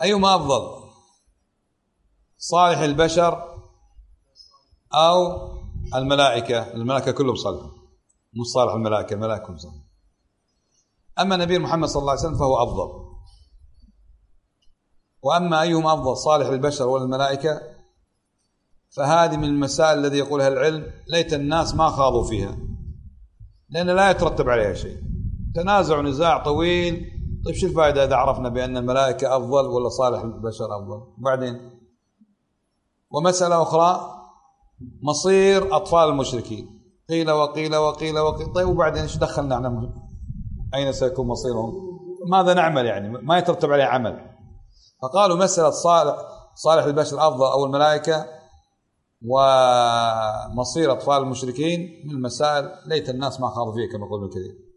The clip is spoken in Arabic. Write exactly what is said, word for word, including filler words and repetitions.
أيهما أفضل، صالح البشر أو الملائكة؟ الملائكة كلهم صالحون، مش صالح الملائكة، الملائكة كلهم صالحون. أما نبي محمد صلى الله عليه وسلم فهو أفضل. وأما أيهما أفضل، صالح البشر ولا الملائكة، فهذه من المسائل الذي يقولها العلم ليت الناس ما خاضوا فيها، لأن لا يترتب عليها شيء، تنازع نزاع طويل. طيب شو الفائدة إذا عرفنا بأن الملائكة أفضل ولا صالح البشر أفضل؟ بعدين ومسألة أخرى، مصير أطفال المشركين، قيل وقيل وقيل وقيل. طيب وبعدين إيش دخلنا احنا؟ أين سيكون مصيرهم؟ ماذا نعمل؟ يعني ما يترتب عليه عمل. فقالوا مسألة صالح صالح البشر أفضل أو الملائكة ومصير أطفال المشركين من المسائل ليت الناس ما خاضوا فيها كما قلنا الكثير.